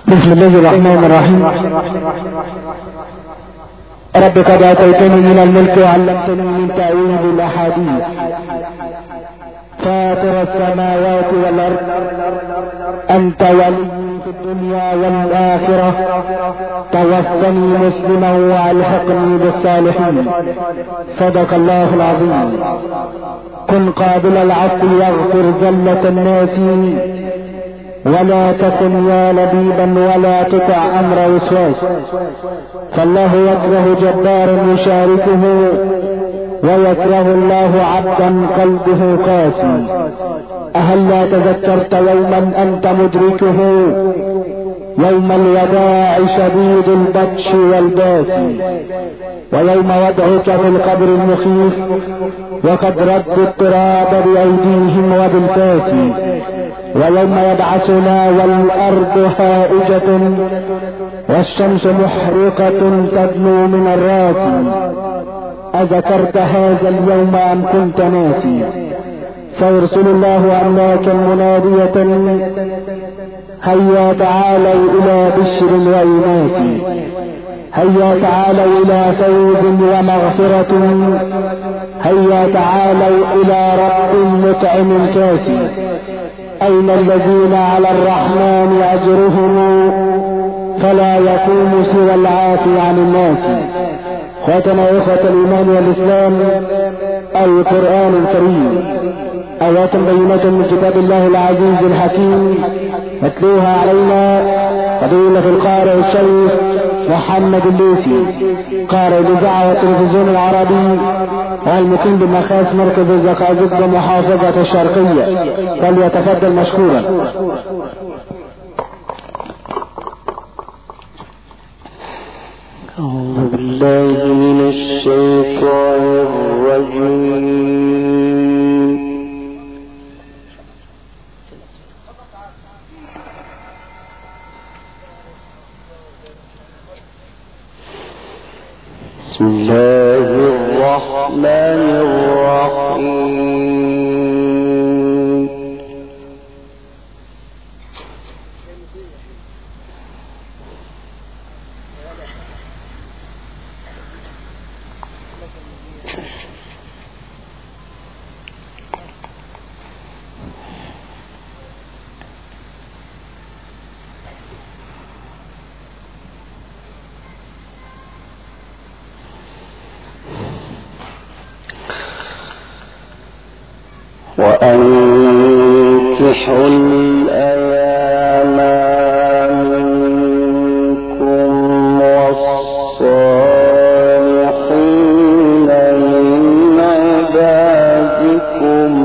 بسم الله الرحمن الرحيم. رب قد اتيتني من الملك وعلمتني من تأويل الاحاديث، فاطر السماوات والارض، انت ولي في الدنيا والاخرة، توفني مسلما والحقني بالصالحين. صدق الله العظيم. كن قابل العفو واغفر زلة الناس، ولا تكن يا لبيبا ولا تطع امر وسواس، فالله يكره جبار يشاركه، ويكره الله عبدا قلبه قاسي. أهلا تذكرت يوما أنت مدركه، يوم الوداع شديد البطش والباسي، ويوم وضعك في القبر المخيف وقد ردوا التراب بأيديهم وبالفاس، ويوم يبعثنا والأرض هائجة والشمس محرقة تدنو من الراس. أذكرت هذا اليوم أم كنت ناسي؟ فيرسل الله أملاكا منادية، هيا تعالوا إلى بشر وإناث، هيا تعالوا إلى فوز ومغفرة، هيا تعالوا إلى رب مطعم كاسي. أين الذين على الرحمن أجرهم، فلا يقوم سوى العافي عن الناس. اخواتنا اخوة الايمان والاسلام، القرآن الكريم ايات بينات من كتاب الله العزيز الحكيم، يتلوها علينا فضيلة القارئ الشيخ محمد الليثي، قارئ الاذاعة والتلفزيون العربي، والمقيم بمخاس مركز الزقازيق بمحافظة الشرقية، فليتفضل مشكورا. أعوذ بالله من الشيطان الرجيم. بسم الله الرحمن الرحيم. وأنكحوا الأيام منكم والصالحين من عبادكم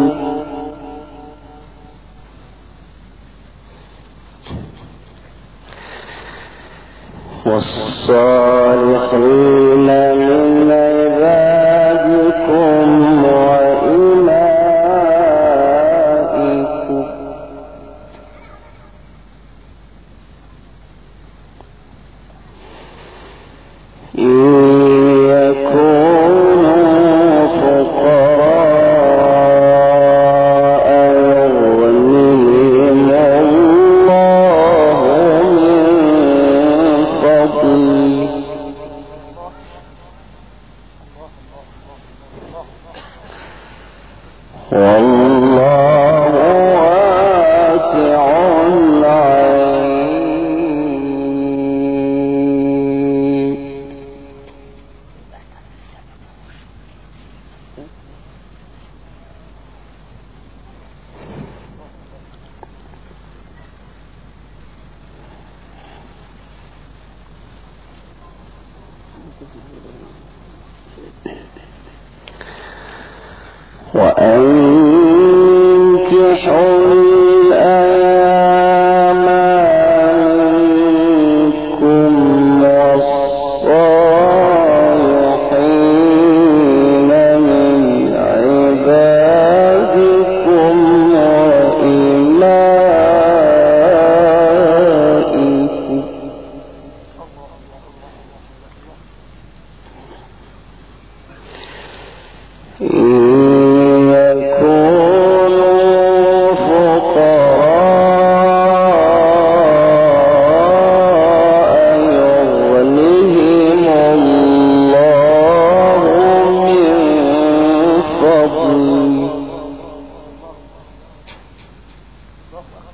إن يكونوا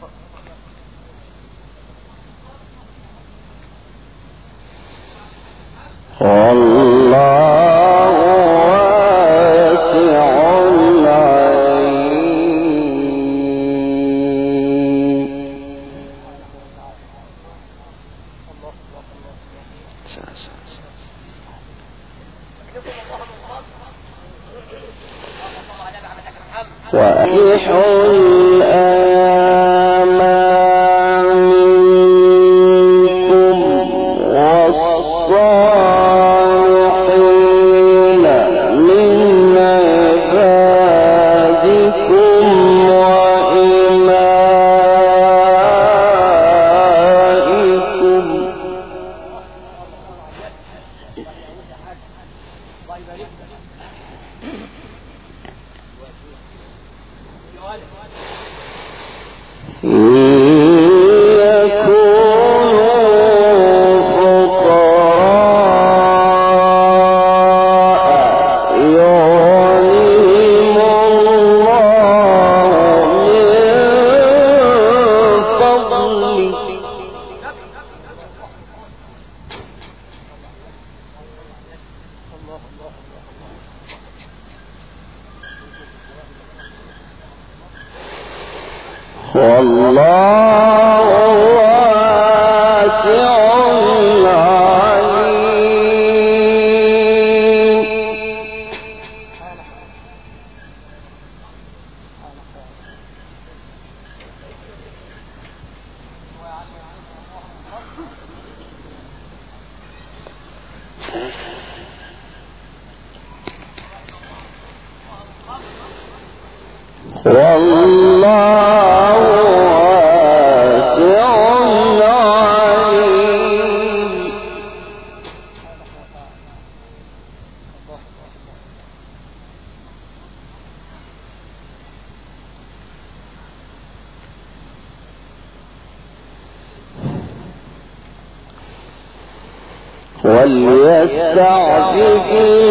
وليستعفف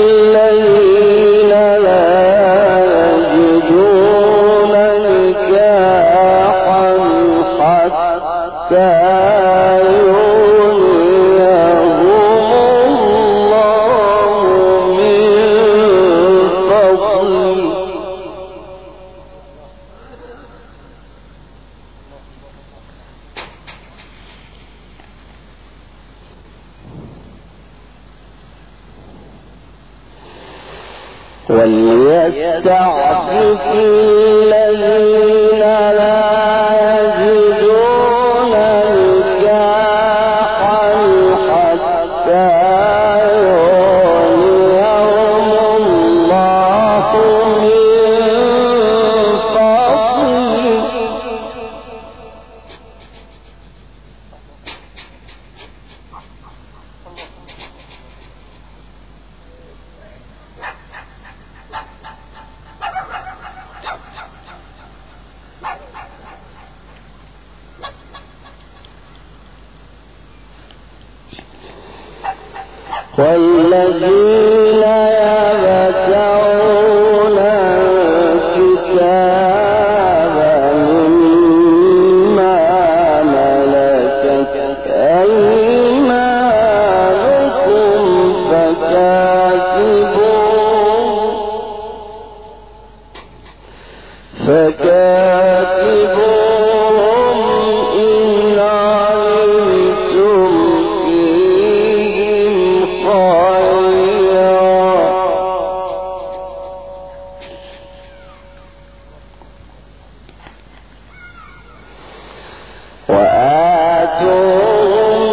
الذين لا يجدون نكاحا حتى يغنيهم الله من فضله وليستعفف الذين لا يجدون نكاحا حتى يغنيهم الله من فضله والذين يبتغون الكتاب مما ملكت أيمانكم فكاتبوهم إن علمتم فيهم خيرا وآتوهم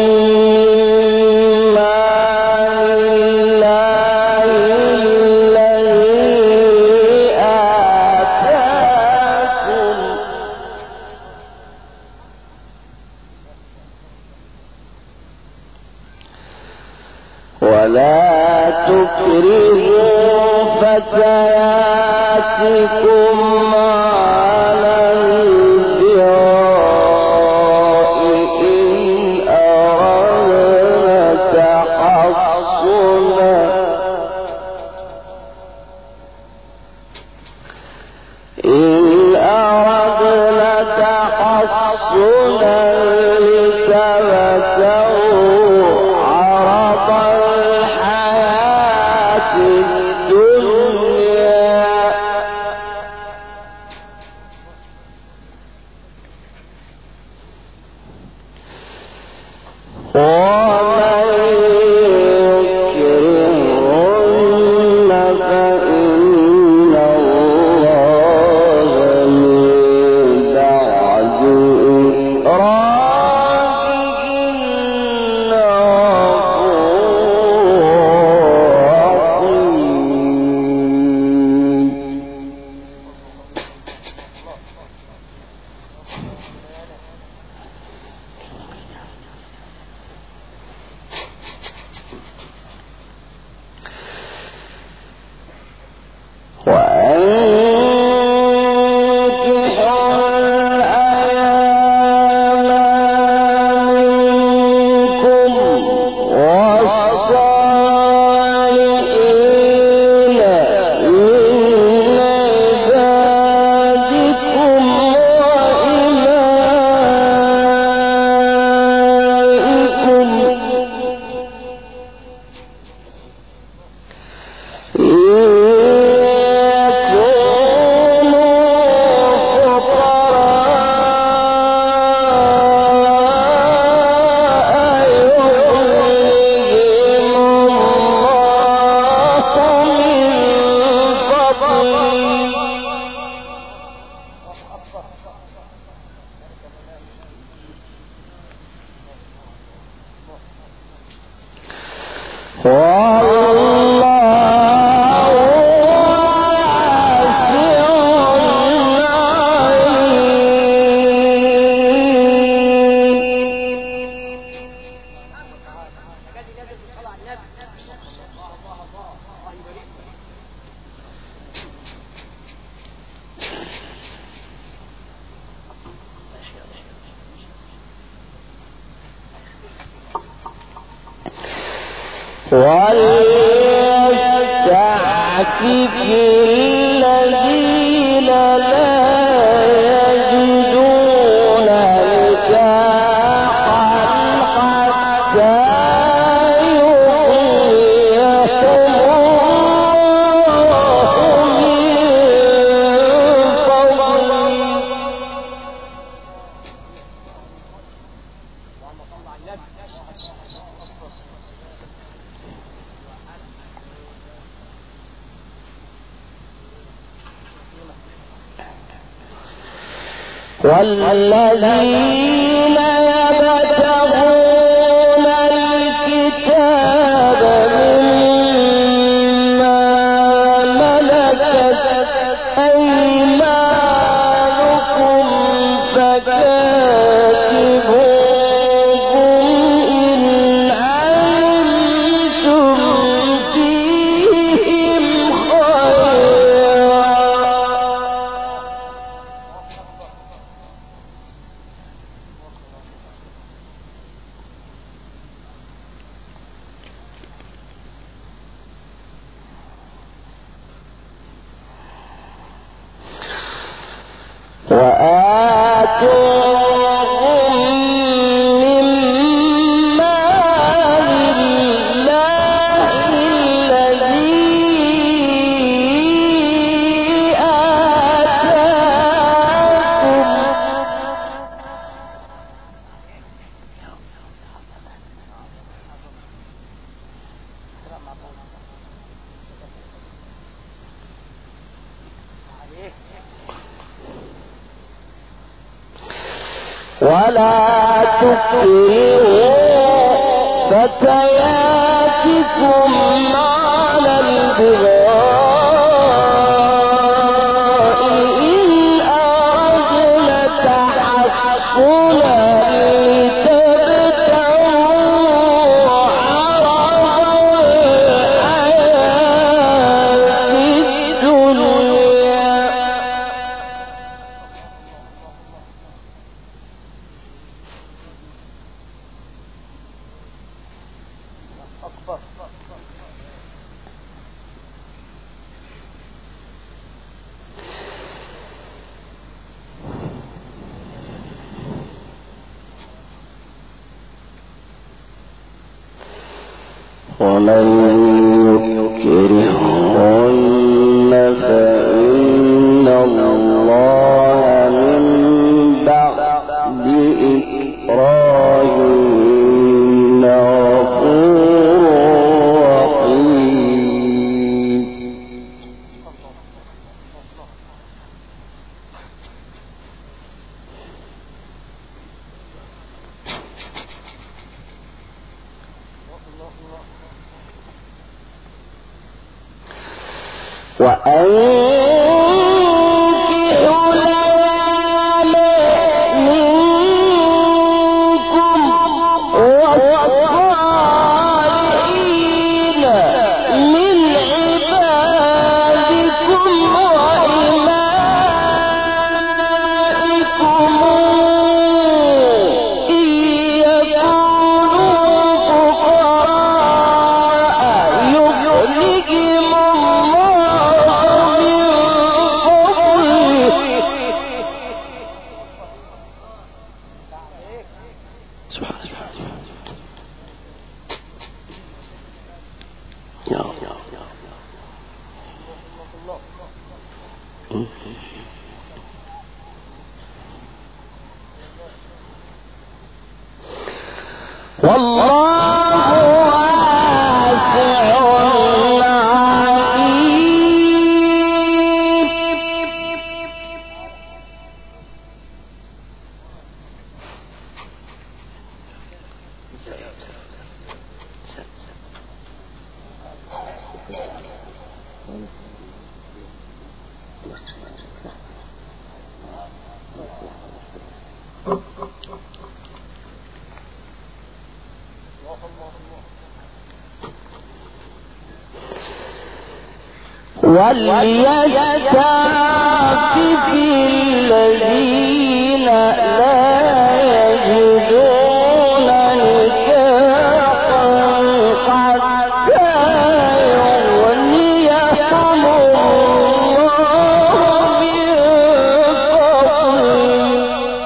مما لله الذي آتاكم ولا تكرهوا فتياتكم على البغاء إن أردنا تحصنا وليستعفف الذين لا يجدون نكاحا حتى يغنيهم الله من والذين يبتغون الكتاب مما ملكت أيمانكم فكاتبوهم إن علمتم فيهم خيرا وآتوهم مما لله الذي آتاكم ولا تكرهوا فتياتكم على البغاء إن أردنا تحصنا لتبتغوا عرض الحياة الدنيا ومن يكرهن فإن الله من بعد إكراههن غفور رحيم. وأنكحوا الأيام منكم والصالحين من عبادكم وإمائكم إن يكونوا فقراء يغنيهم والله واسع عليم. وليستعفف الذين لا يجدون نكاحا حتى يغنيهم الله من فضله.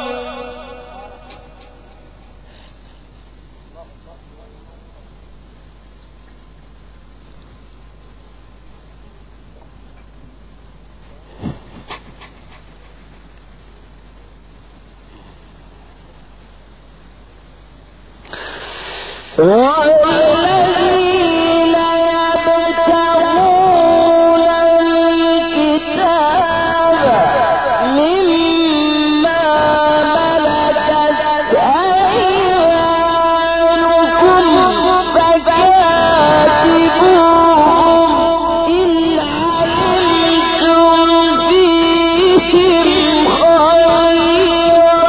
والذين يبتغون الكتاب مما ملكت أيمانكم فكاتبوهم إن علمتم فيهم خيرا.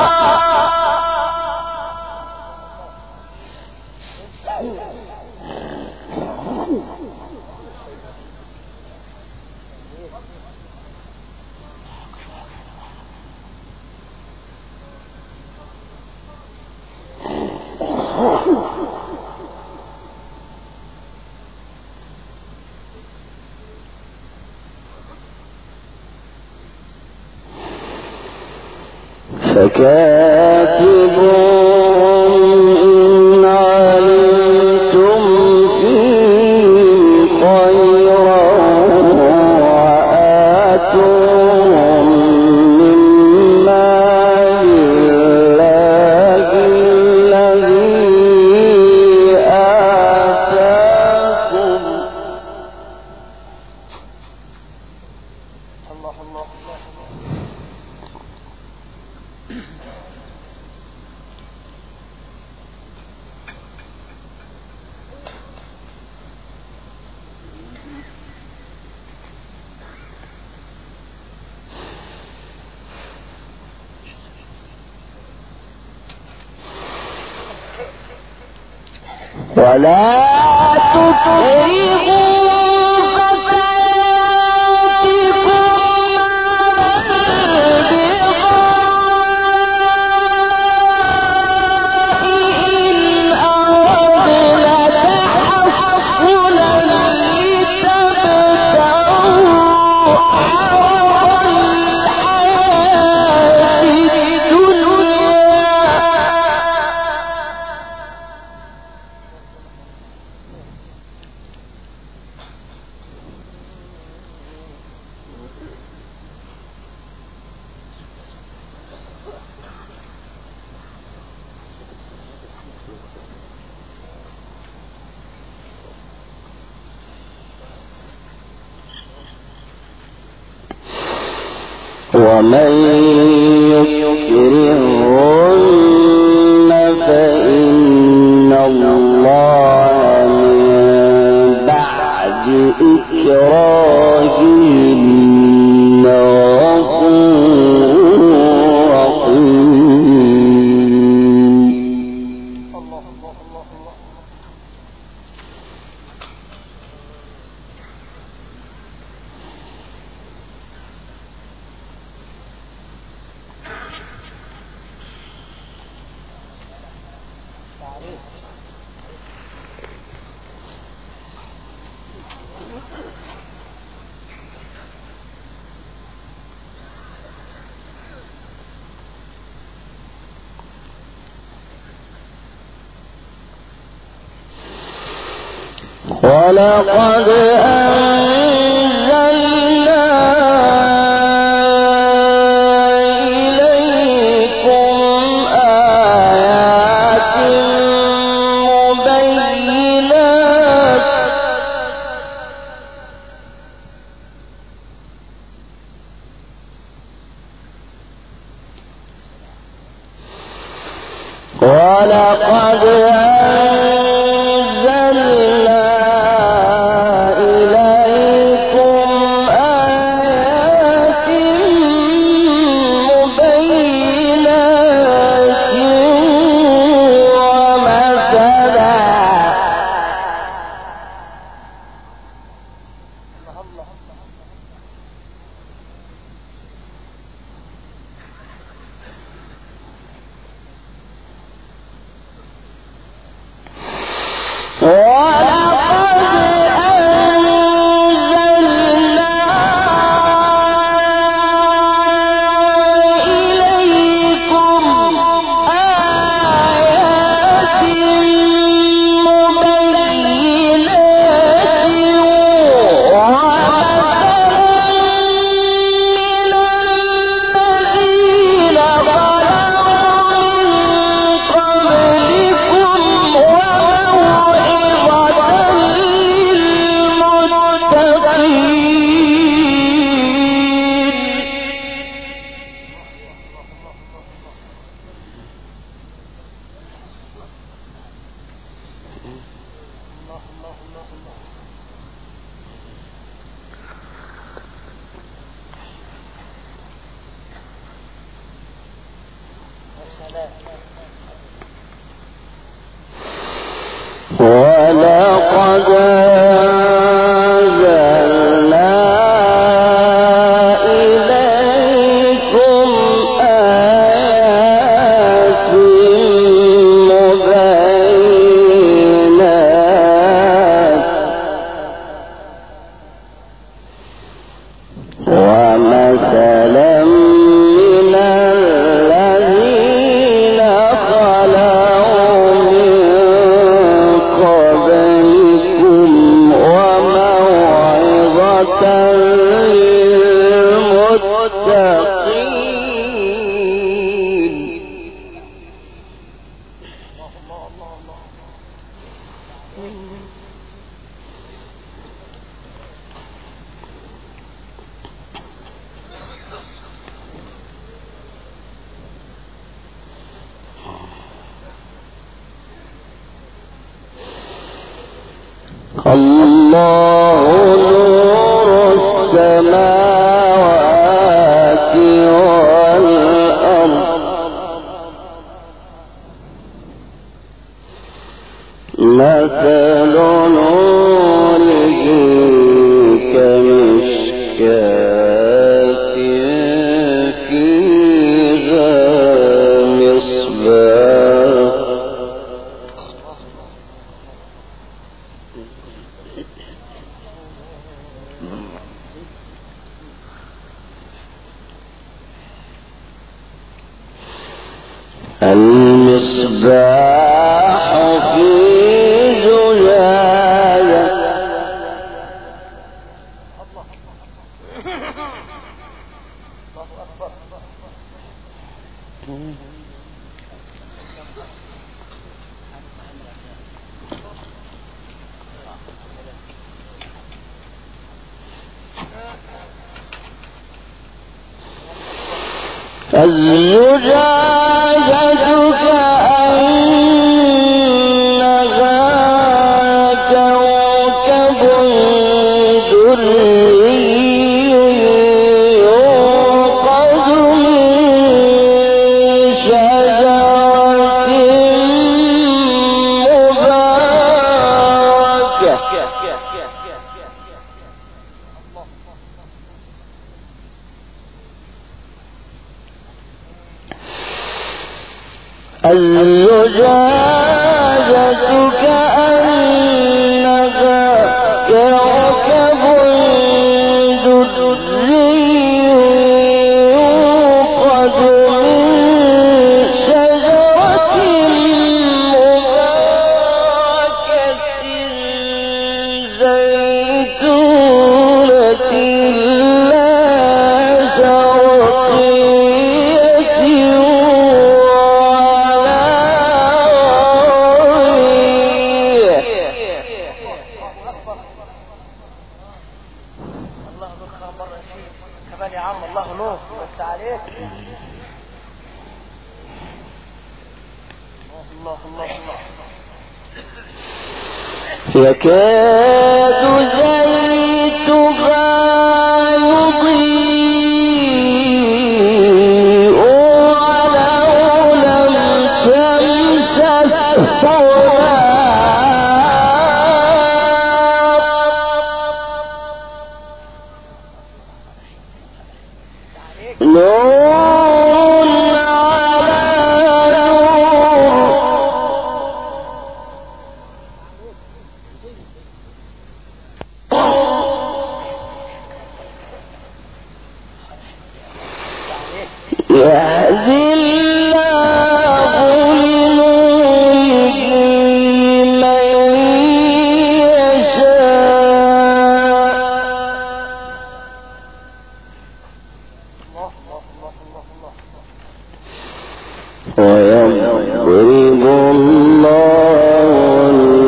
فكاتبوهم إن علمتم فيهم خيرا وآتوهم من مال الله الذي آتاكم. الله الله الله. ولا تكرهوا ومن يكرهن فإن الله من بعد إكراههن غفور رحيم. ولقد أنزلنا إليكم آيات مبينات ولقد ولقد أنزلنا إليكم آيات مبينات ومثلا من الذين خلوا من قبلكم وموعظة للمتقين. الله نور السماوات والأرض مثل نوره كمشكاة فيها مصباح المصباح في زجاجة يكاد زيتها يضيء ولو لم تمسسه ويضرب الله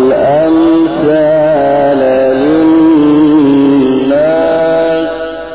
الأمثال للناس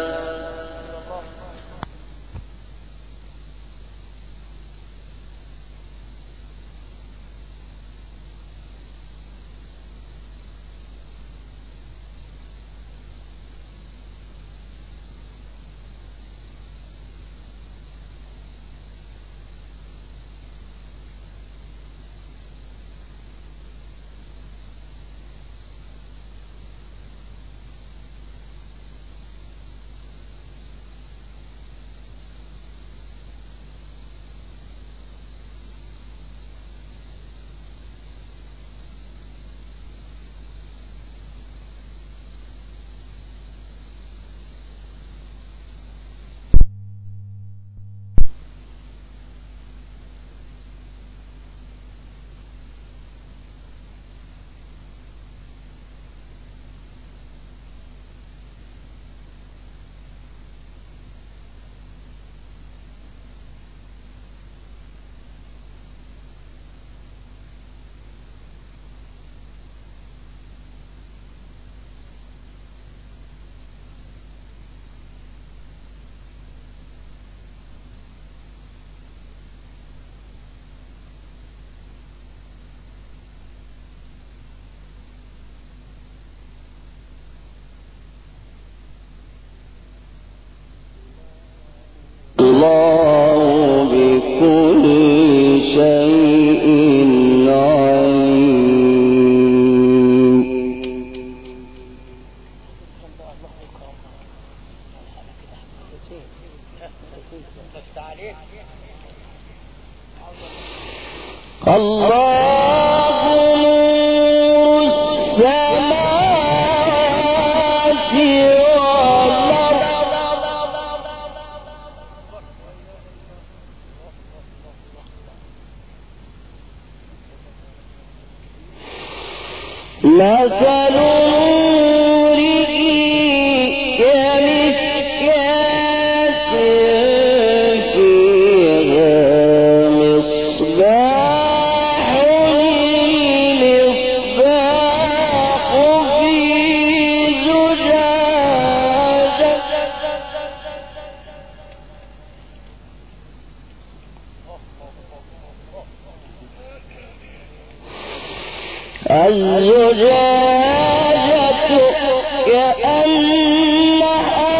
الله بكل شيء عليم. الله نور السماوات مثل نوره كمشكاة فيها مصباح المصباح في زجاجة الزجاجة كأنها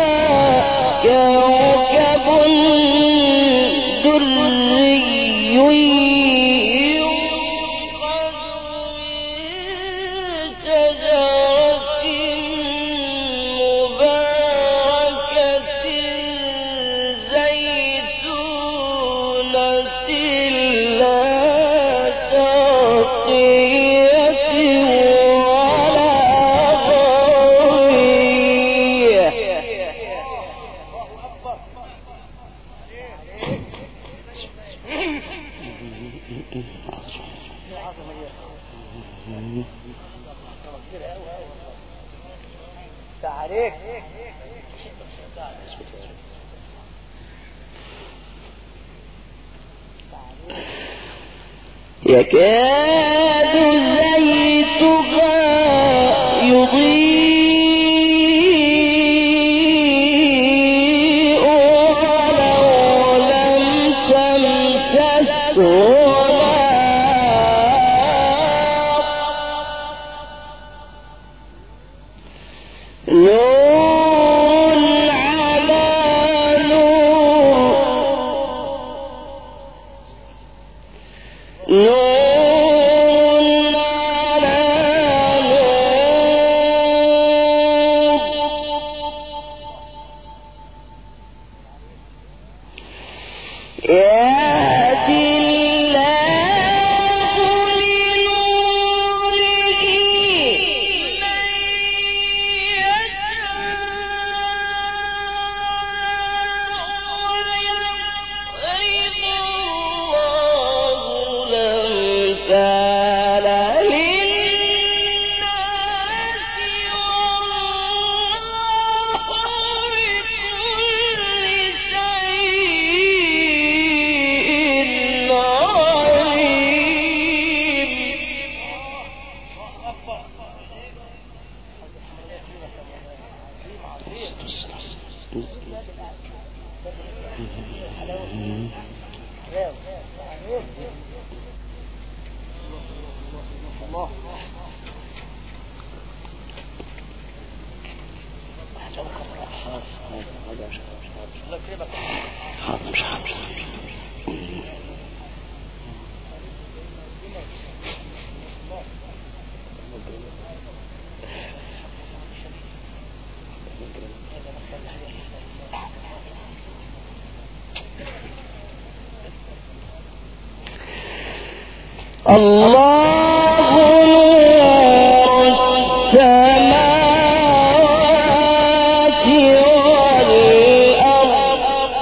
كوكب دري يوقد من شجرة مباركة زيتونة لا شرقية ولا غربية. يكاد زيتها يضيء ولو لم تمسسه نور على نور الله نور السماوات والأرض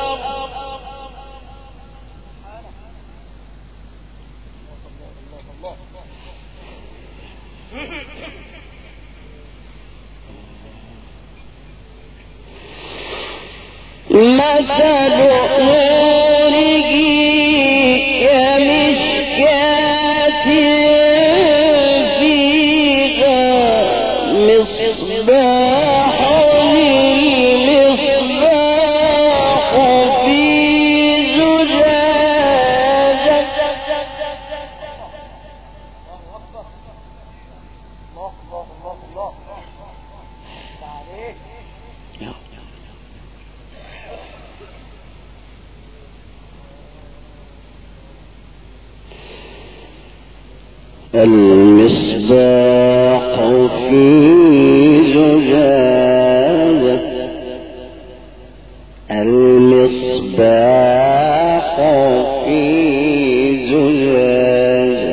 مثل نوره كمشكاة فيها مصباح المصباح في زجاجة المصباح في زجاجة المصباح في زجاجة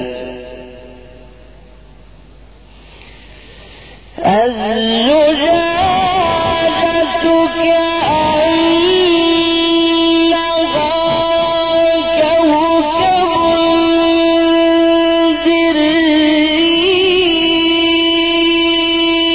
الزجاجة كأنها كوكب دري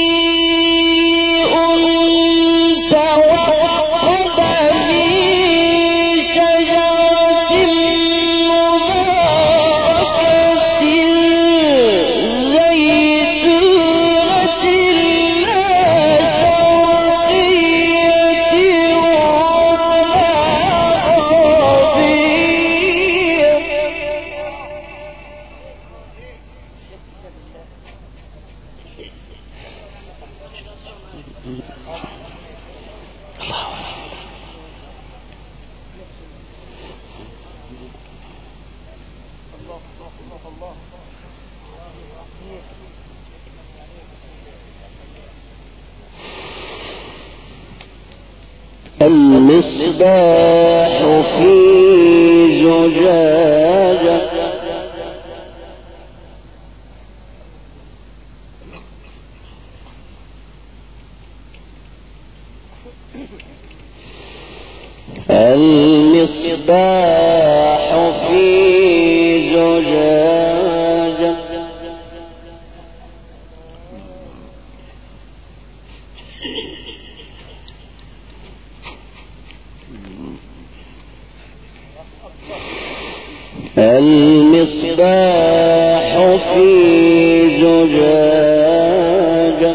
المصباح في زجاجة المصباح في زجاجة المصباح في زجاجة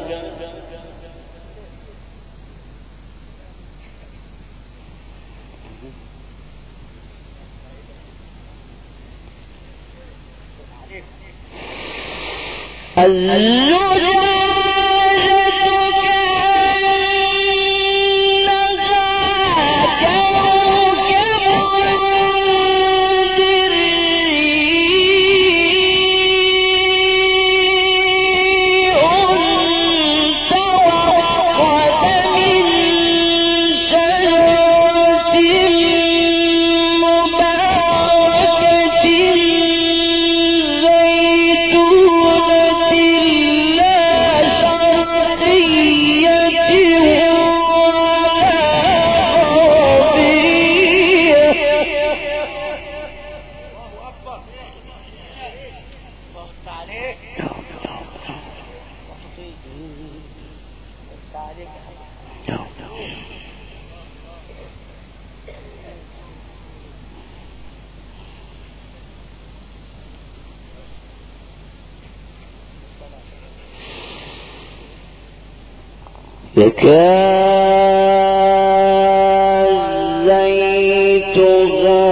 يكاد زيتها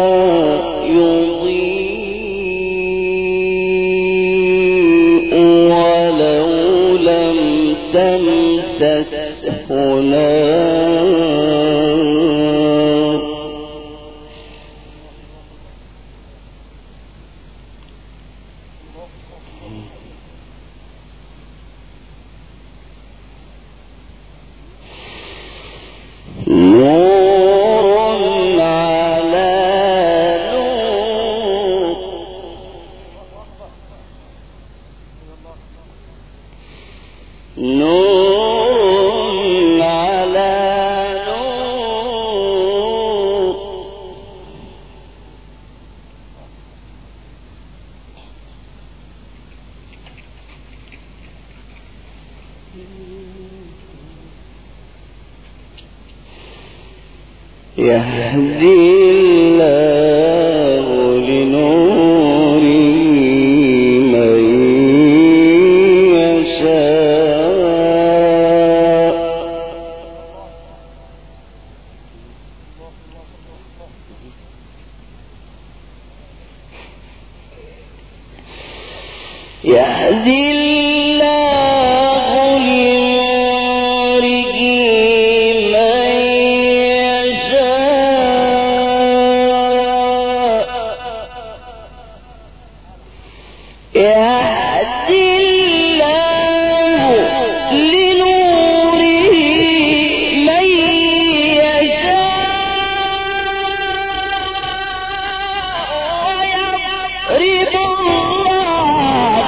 يضيء ولو لم تمسسه نار نور على نور نور على نور يهدي الله لنوره من يشاء يهدي الله لنوره من يهدي الله لنوره من يشاء ويضرب الله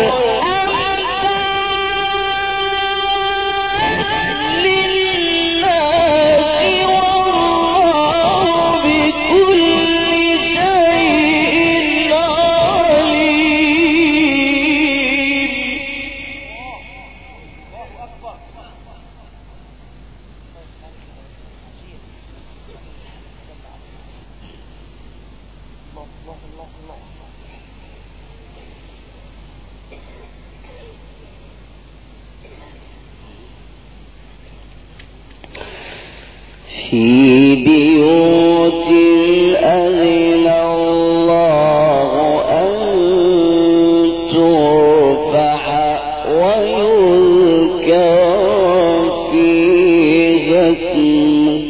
الأمثال للناس والله بكل شيء عليم. في بيوت أذن الله أن ترفع ويذكر فيها اسمه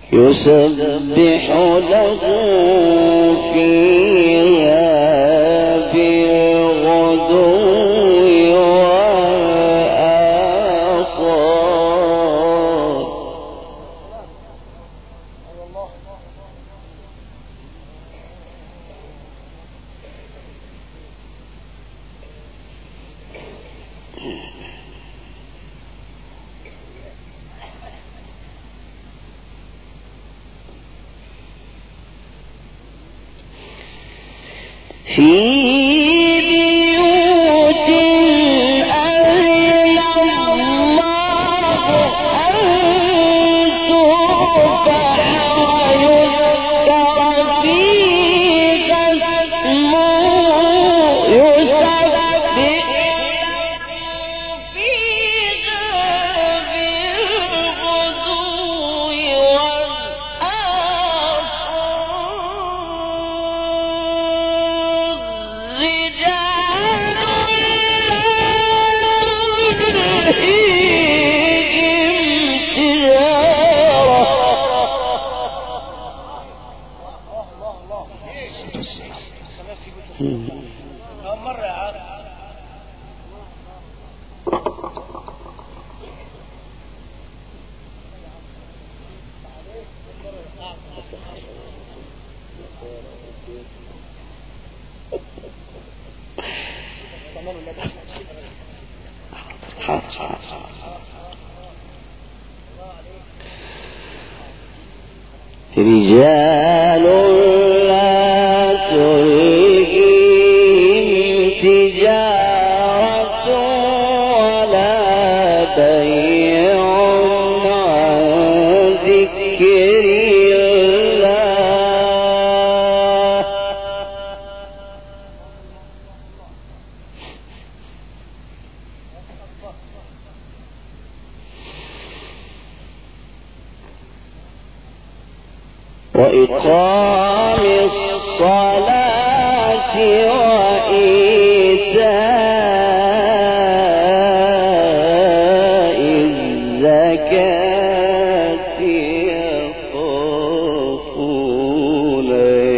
يسبح له فيها بالغدو والآصال. في بيوت أذن الله أن ترفع ويذكر فيها اسمه يسبح فيها بالغدو رجال لا تلهيهم تجارة ولا بيع عن ذكر الله. وإقام الصلاة وإيتاء الزكاة يخافون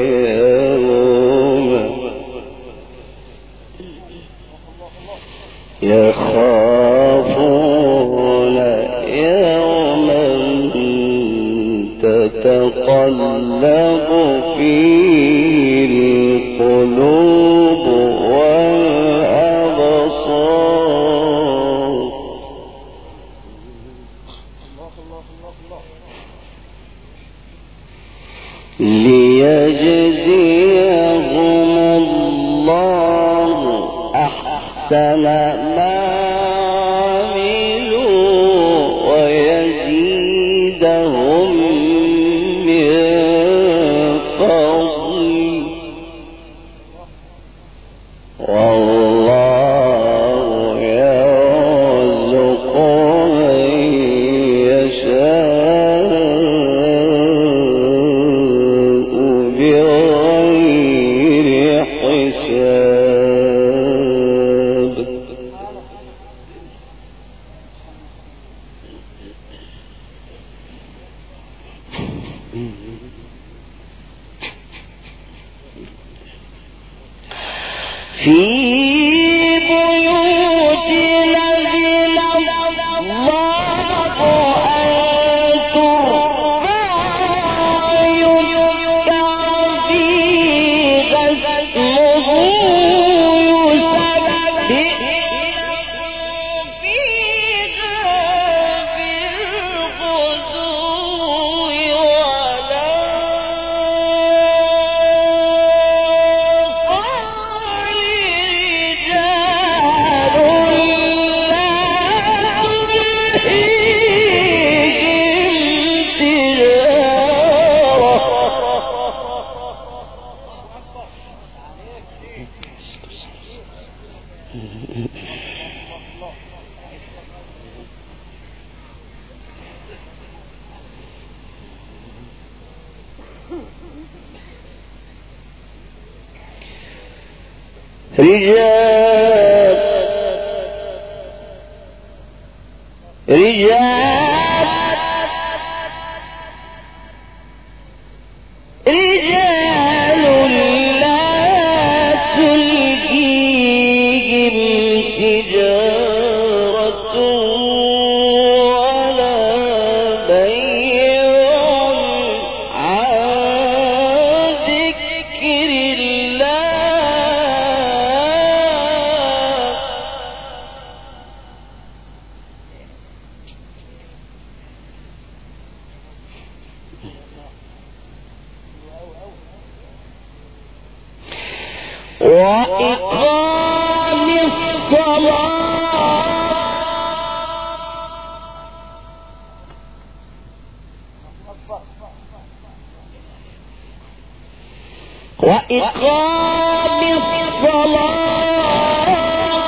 يوما تتقلب فيه القلوب والأبصار. ليجزيهم الله أحسن ما عملوا ويزيدهم من فضله والله يرزق من يشاء بغير حساب. في بيوت أذن الله أن ترفع ويذكر فيها اسمه يسبح فيها بالغدو رجال وإقام الصلاة وإقام الصلاة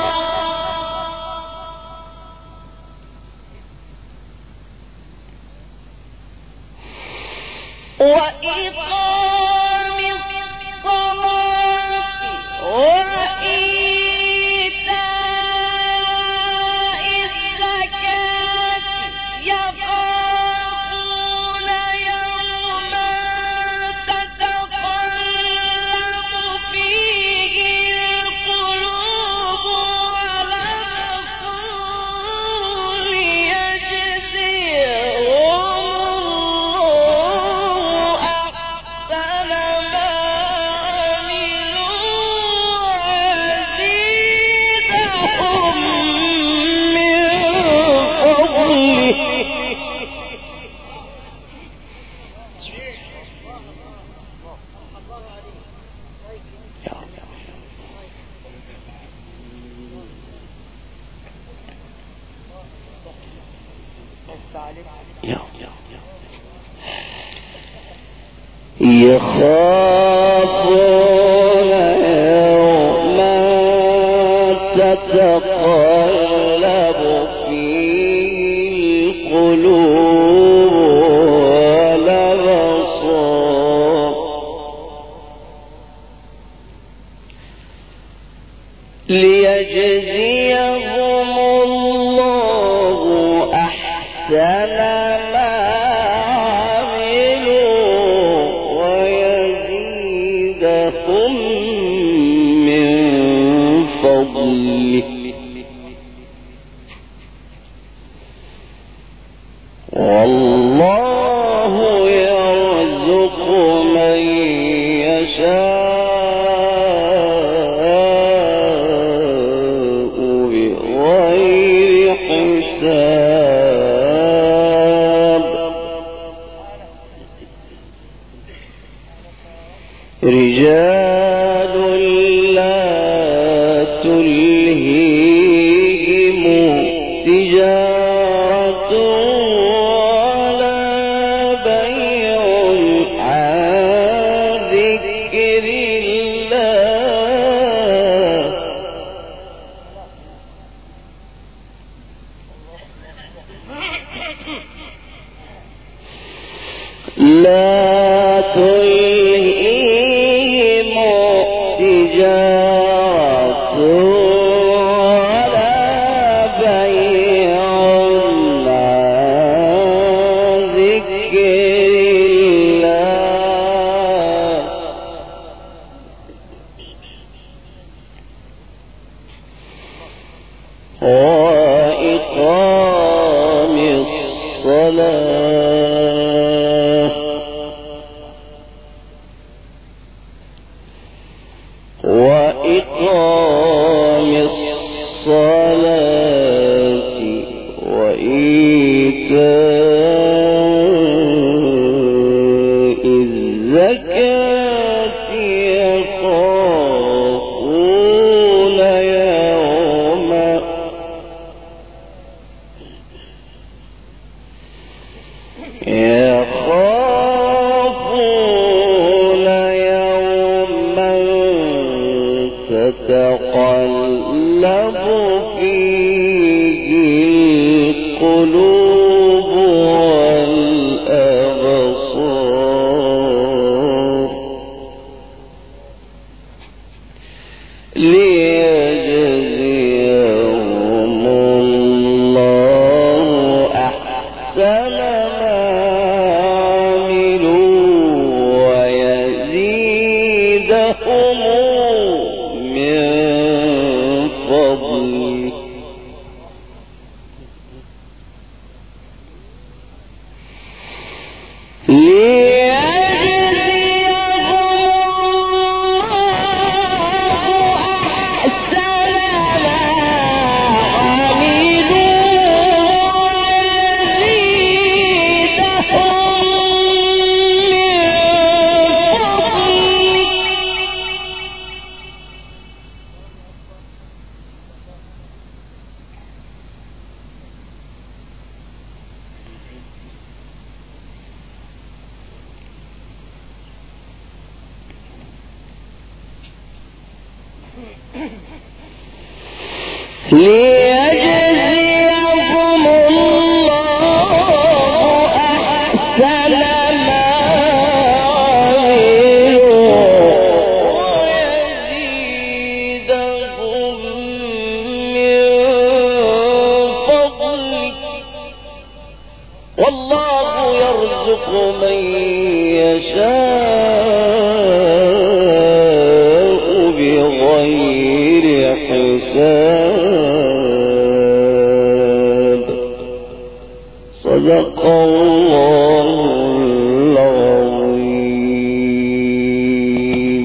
وإقام الصلاة وإيتاء الزكاة يخافون يوما تتقلب فيه القلوب والأبصار ليجزيهم أحسن ما عملوا ويزيدهم من فضله. يخافون يوما تتقلب فيه القلوب والأبصار ليجزيهم الله أحسن ما عملوا ويزيدهم من فضله. والله يرزق من يشاء بغير حساب. رجال لا تلهيهم تجارة ولا بيع عن ذكر الله لا تلهيهم تجارة ولا بيع عن ذكر الله وإقام الصلاة وإقام الصلاة وإيتاء الزكاة يخافون يوما تتقلب فيه القلوب والأبصار ليجزيهم الله أحسن ما عملوا ويزيدهم من فضله. ليجزيهم الله أحسن ما عملوا ويزيدهم من فضله والله يرزق من يشاء بغير حساب. صدق الله العظيم.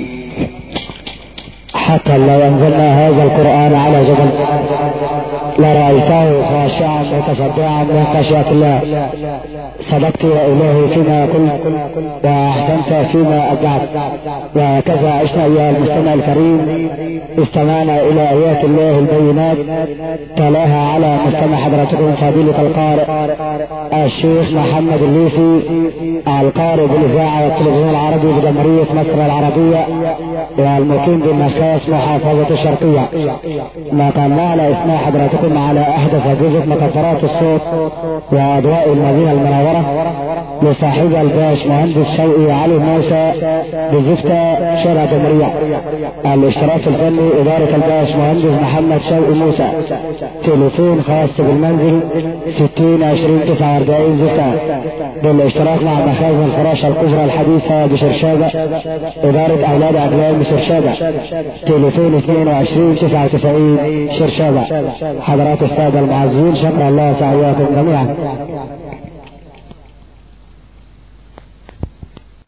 حتى لو أنزلنا هذا القرآن على جبل لرأيته خاشعا متصدعا من خشية الله. صدقت يا إلهي فيما قلت وأحسنت فيما أبدعت. وهكذا عشنا أيها المستمع الكريم، استمعنا إلى آيات الله البينات تلاها على مستمع حضراتكم فضيلة القارئ الشيخ محمد الليثي، القارئ بالإذاعة والتلفزيون العربي بجمهورية مصر العربية والمقيم بالمساس محافظة الشرقية. نقلنا على إسماع حضراتكم على أحدث أجهزة مكفرات الصوت وأضواء المدينة المنورة لصاحب الباش مهندس شوقي علي موسى بزفتة شارع جمهورية. الاشتراك الفني إدارة الباش مهندس محمد شوقي موسى. تليفون خاص بالمنزل 60 20 49 زفتة. بالاشتراك مع مخازن الفراش الكبرى الحديثة بشرشابة إدارة أولاد أقلام بشرشابة. تليفون 22 99 شرشابة. حضرات السادة المعزين، شكرا الله سعيكم جميعا.